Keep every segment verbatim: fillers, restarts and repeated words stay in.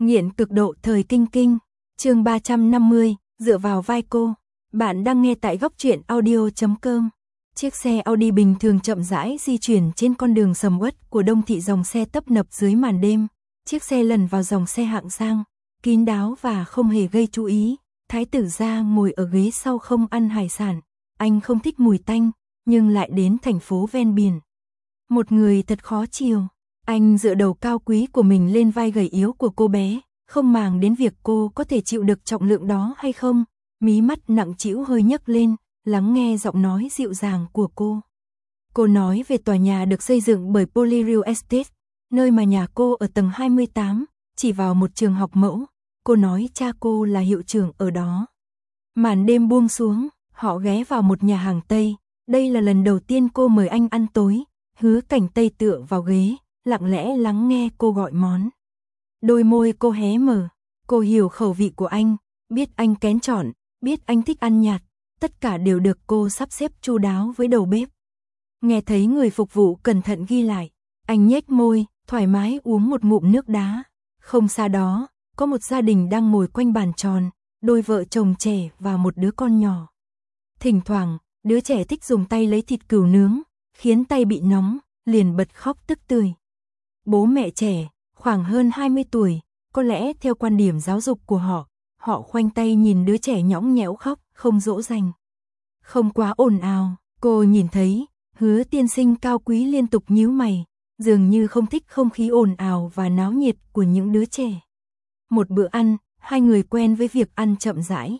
Nghiện cực độ thời kinh kinh, chương ba trăm năm mươi, dựa vào vai cô. Bạn đang nghe tại góc truyện audio chấm com. Chiếc xe Audi bình thường chậm rãi di chuyển trên con đường sầm uất của đông thị, dòng xe tấp nập dưới màn đêm. Chiếc xe lẩn vào dòng xe hạng sang, kín đáo và không hề gây chú ý. Thái tử gia ngồi ở ghế sau không ăn hải sản. Anh không thích mùi tanh, nhưng lại đến thành phố ven biển. Một người thật khó chiều. Anh dựa đầu cao quý của mình lên vai gầy yếu của cô bé, không màng đến việc cô có thể chịu được trọng lượng đó hay không. Mí mắt nặng trĩu hơi nhấc lên, lắng nghe giọng nói dịu dàng của cô. Cô nói về tòa nhà được xây dựng bởi Poly Real Estate, nơi mà nhà cô ở tầng hai mươi tám, chỉ vào một trường học mẫu. Cô nói cha cô là hiệu trưởng ở đó. Màn đêm buông xuống, họ ghé vào một nhà hàng Tây. Đây là lần đầu tiên cô mời anh ăn tối. Hứa Cảnh Tây tựa vào ghế, lặng lẽ lắng nghe cô gọi món. Đôi môi cô hé mở, cô hiểu khẩu vị của anh, biết anh kén chọn, biết anh thích ăn nhạt, tất cả đều được cô sắp xếp chu đáo với đầu bếp. Nghe thấy người phục vụ cẩn thận ghi lại, anh nhếch môi, thoải mái uống một ngụm nước đá. Không xa đó, có một gia đình đang ngồi quanh bàn tròn, đôi vợ chồng trẻ và một đứa con nhỏ. Thỉnh thoảng, đứa trẻ thích dùng tay lấy thịt cừu nướng, khiến tay bị nóng, liền bật khóc tức tưởi. Bố mẹ trẻ, khoảng hơn hai mươi tuổi, có lẽ theo quan điểm giáo dục của họ, họ khoanh tay nhìn đứa trẻ nhõng nhẽo khóc, không dỗ dành. Không quá ồn ào, cô nhìn thấy, Hứa tiên sinh cao quý liên tục nhíu mày, dường như không thích không khí ồn ào và náo nhiệt của những đứa trẻ. Một bữa ăn, hai người quen với việc ăn chậm rãi.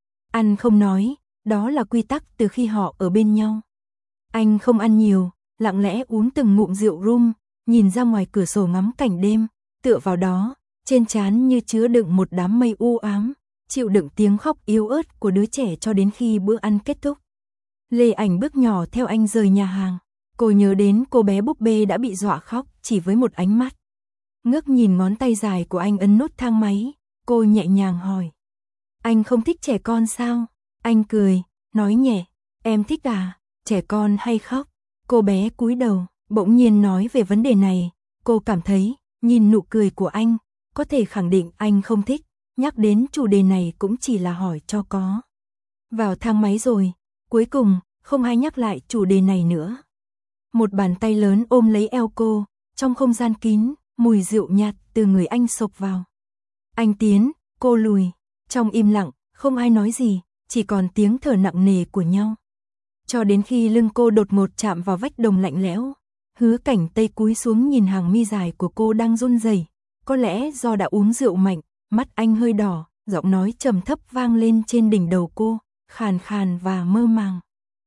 Ăn không nói, đó là quy tắc từ khi họ ở bên nhau. Anh không ăn nhiều, lặng lẽ uống từng ngụm rượu rum, nhìn ra ngoài cửa sổ ngắm cảnh đêm, tựa vào đó, trên trán như chứa đựng một đám mây u ám, chịu đựng tiếng khóc yếu ớt của đứa trẻ cho đến khi bữa ăn kết thúc. Lê Ảnh bước nhỏ theo anh rời nhà hàng, cô nhớ đến cô bé búp bê đã bị dọa khóc chỉ với một ánh mắt. Ngước nhìn ngón tay dài của anh ấn nút thang máy, cô nhẹ nhàng hỏi. Anh không thích trẻ con sao? Anh cười, nói nhẹ, em thích à, trẻ con hay khóc? Cô bé cúi đầu, bỗng nhiên nói về vấn đề này, cô cảm thấy, nhìn nụ cười của anh, có thể khẳng định anh không thích, nhắc đến chủ đề này cũng chỉ là hỏi cho có. Vào thang máy rồi, cuối cùng, không ai nhắc lại chủ đề này nữa. Một bàn tay lớn ôm lấy eo cô, trong không gian kín, mùi rượu nhạt từ người anh xộc vào. Anh tiến, cô lùi, trong im lặng, không ai nói gì, chỉ còn tiếng thở nặng nề của nhau. Cho đến khi lưng cô đột ngột chạm vào vách đồng lạnh lẽo, Hứa Cảnh Tây cúi xuống nhìn hàng mi dài của cô đang run rẩy, có lẽ do đã uống rượu mạnh, mắt anh hơi đỏ, giọng nói trầm thấp vang lên trên đỉnh đầu cô, khàn khàn và mơ màng.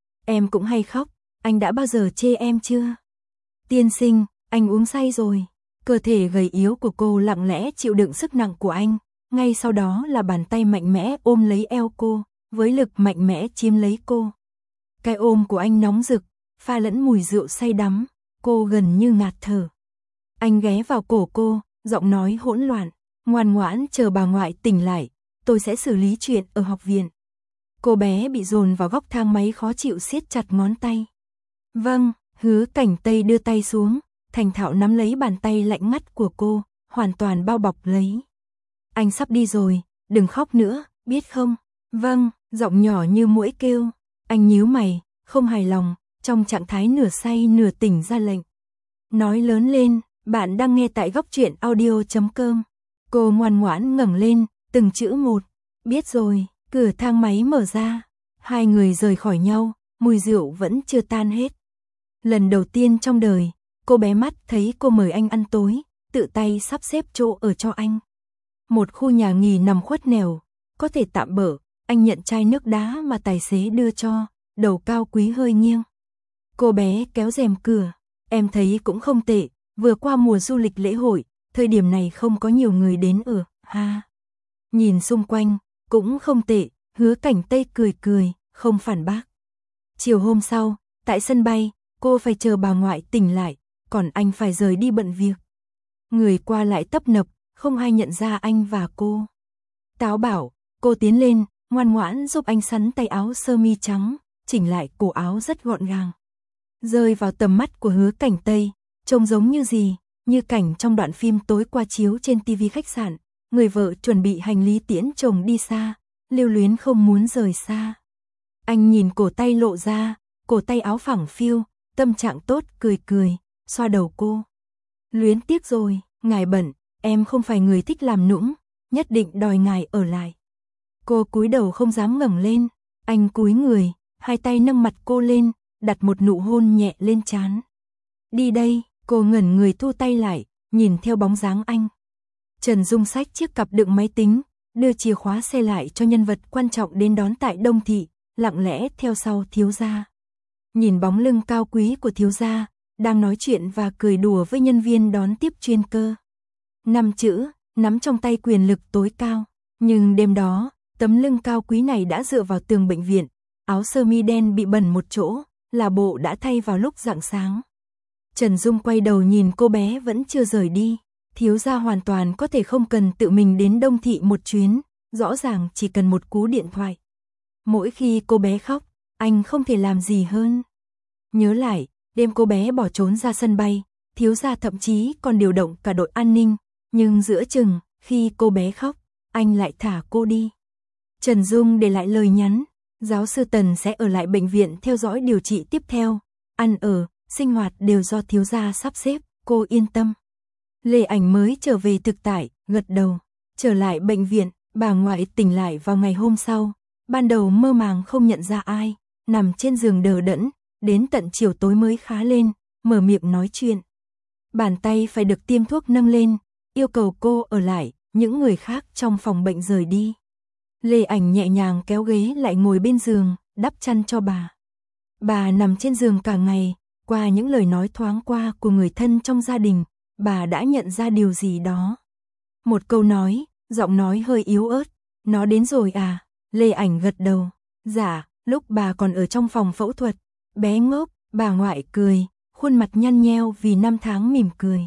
Em cũng hay khóc, anh đã bao giờ chê em chưa? Tiên sinh, anh uống say rồi. Cơ thể gầy yếu của cô lặng lẽ chịu đựng sức nặng của anh, ngay sau đó là bàn tay mạnh mẽ ôm lấy eo cô, với lực mạnh mẽ chiếm lấy cô. Cái ôm của anh nóng rực, pha lẫn mùi rượu say đắm, cô gần như ngạt thở. Anh ghé vào cổ cô, giọng nói hỗn loạn, ngoan ngoãn chờ bà ngoại tỉnh lại, tôi sẽ xử lý chuyện ở học viện. Cô bé bị dồn vào góc thang máy khó chịu siết chặt ngón tay. Vâng, Hứa Cảnh Tây đưa tay xuống, thành thạo nắm lấy bàn tay lạnh ngắt của cô, hoàn toàn bao bọc lấy. Anh sắp đi rồi, đừng khóc nữa, biết không? Vâng, giọng nhỏ như muỗi kêu. Anh nhíu mày, không hài lòng, trong trạng thái nửa say nửa tỉnh ra lệnh. Nói lớn lên, bạn đang nghe tại góc truyện audio chấm com. Cô ngoan ngoãn ngẩng lên, từng chữ một. Biết rồi, cửa thang máy mở ra. Hai người rời khỏi nhau, mùi rượu vẫn chưa tan hết. Lần đầu tiên trong đời, cô bé mắt thấy cô mời anh ăn tối, tự tay sắp xếp chỗ ở cho anh. Một khu nhà nghỉ nằm khuất nẻo, có thể tạm bợ, anh nhận chai nước đá mà tài xế đưa cho, đầu cao quý hơi nghiêng. Cô bé kéo rèm cửa, em thấy cũng không tệ, vừa qua mùa du lịch lễ hội, thời điểm này không có nhiều người đến ở, ha. Nhìn xung quanh, cũng không tệ, Hứa Cảnh Tây cười cười, không phản bác. Chiều hôm sau, tại sân bay, cô phải chờ bà ngoại tỉnh lại, còn anh phải rời đi bận việc. Người qua lại tấp nập, không ai nhận ra anh và cô. Táo bảo, cô tiến lên, ngoan ngoãn giúp anh sắn tay áo sơ mi trắng, chỉnh lại cổ áo rất gọn gàng. Rơi vào tầm mắt của Hứa Cảnh Tây, trông giống như gì, như cảnh trong đoạn phim tối qua chiếu trên tivi khách sạn, người vợ chuẩn bị hành lý tiễn chồng đi xa, lưu luyến không muốn rời xa. Anh nhìn cổ tay lộ ra, cổ tay áo phẳng phiu, tâm trạng tốt cười cười, xoa đầu cô. Luyến tiếc rồi, ngài bận, em không phải người thích làm nũng, nhất định đòi ngài ở lại. Cô cúi đầu không dám ngẩng lên, anh cúi người, hai tay nâng mặt cô lên, đặt một nụ hôn nhẹ lên trán. Đi đây, cô ngẩn người thu tay lại, nhìn theo bóng dáng anh. Trần Dung xách chiếc cặp đựng máy tính, đưa chìa khóa xe lại cho nhân vật quan trọng đến đón tại Đông Thị, lặng lẽ theo sau thiếu gia. Nhìn bóng lưng cao quý của thiếu gia, đang nói chuyện và cười đùa với nhân viên đón tiếp chuyên cơ. Năm chữ, nắm trong tay quyền lực tối cao. Nhưng đêm đó, tấm lưng cao quý này đã dựa vào tường bệnh viện, áo sơ mi đen bị bẩn một chỗ, là bộ đã thay vào lúc rạng sáng. Trần Dung quay đầu nhìn cô bé vẫn chưa rời đi. Thiếu gia hoàn toàn có thể không cần tự mình đến Đông Thị một chuyến, rõ ràng chỉ cần một cú điện thoại. Mỗi khi cô bé khóc, anh không thể làm gì hơn. Nhớ lại, đêm cô bé bỏ trốn ra sân bay, thiếu gia thậm chí còn điều động cả đội an ninh, nhưng giữa chừng, khi cô bé khóc, anh lại thả cô đi. Trần Dung để lại lời nhắn, giáo sư Tần sẽ ở lại bệnh viện theo dõi điều trị tiếp theo, ăn ở, sinh hoạt đều do thiếu gia sắp xếp, cô yên tâm. Lê Ảnh mới trở về thực tại, gật đầu, trở lại bệnh viện, bà ngoại tỉnh lại vào ngày hôm sau, ban đầu mơ màng không nhận ra ai, nằm trên giường đờ đẫn, đến tận chiều tối mới khá lên, mở miệng nói chuyện. Bàn tay phải được tiêm thuốc nâng lên, yêu cầu cô ở lại, những người khác trong phòng bệnh rời đi. Lê Ảnh nhẹ nhàng kéo ghế lại ngồi bên giường, đắp chăn cho bà. Bà nằm trên giường cả ngày, qua những lời nói thoáng qua của người thân trong gia đình, bà đã nhận ra điều gì đó. Một câu nói, giọng nói hơi yếu ớt, nó đến rồi à? Lê Ảnh gật đầu. Dạ, lúc bà còn ở trong phòng phẫu thuật. Bé ngốc, bà ngoại cười, khuôn mặt nhăn nheo vì năm tháng mỉm cười.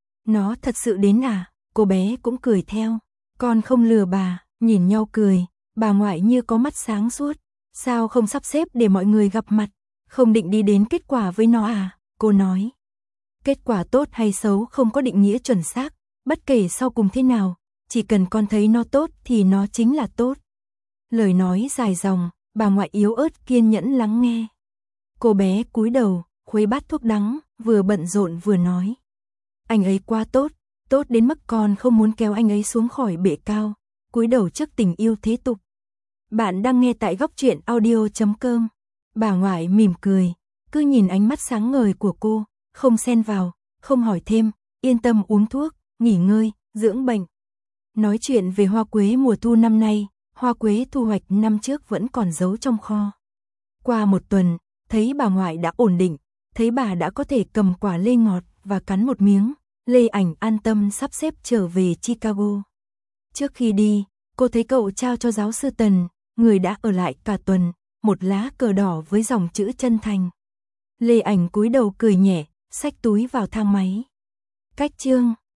Nó thật sự đến à? Cô bé cũng cười theo. Con không lừa bà, nhìn nhau cười, bà ngoại như có mắt sáng suốt. Sao không sắp xếp để mọi người gặp mặt? Không định đi đến kết quả với nó à? Cô nói. Kết quả tốt hay xấu không có định nghĩa chuẩn xác, bất kể sau cùng thế nào, chỉ cần con thấy nó tốt thì nó chính là tốt. Lời nói dài dòng, bà ngoại yếu ớt kiên nhẫn lắng nghe. Cô bé cúi đầu, khuấy bát thuốc đắng, vừa bận rộn vừa nói. Anh ấy quá tốt, tốt đến mức con không muốn kéo anh ấy xuống khỏi bệ cao, cúi đầu trước tình yêu thế tục. Bạn đang nghe tại góc truyện audio chấm com. Bà ngoại mỉm cười, cứ nhìn ánh mắt sáng ngời của cô, không xen vào, không hỏi thêm, yên tâm uống thuốc, nghỉ ngơi, dưỡng bệnh. Nói chuyện về hoa quế mùa thu năm nay, hoa quế thu hoạch năm trước vẫn còn giấu trong kho. Qua một tuần, thấy bà ngoại đã ổn định, thấy bà đã có thể cầm quả lê ngọt và cắn một miếng, Lê Ảnh an tâm sắp xếp trở về Chicago. Trước khi đi, cô thấy cậu trao cho giáo sư Tần, người đã ở lại cả tuần, một lá cờ đỏ với dòng chữ chân thành. Lê Ảnh cúi đầu cười nhẹ, xách túi vào thang máy. Cách chương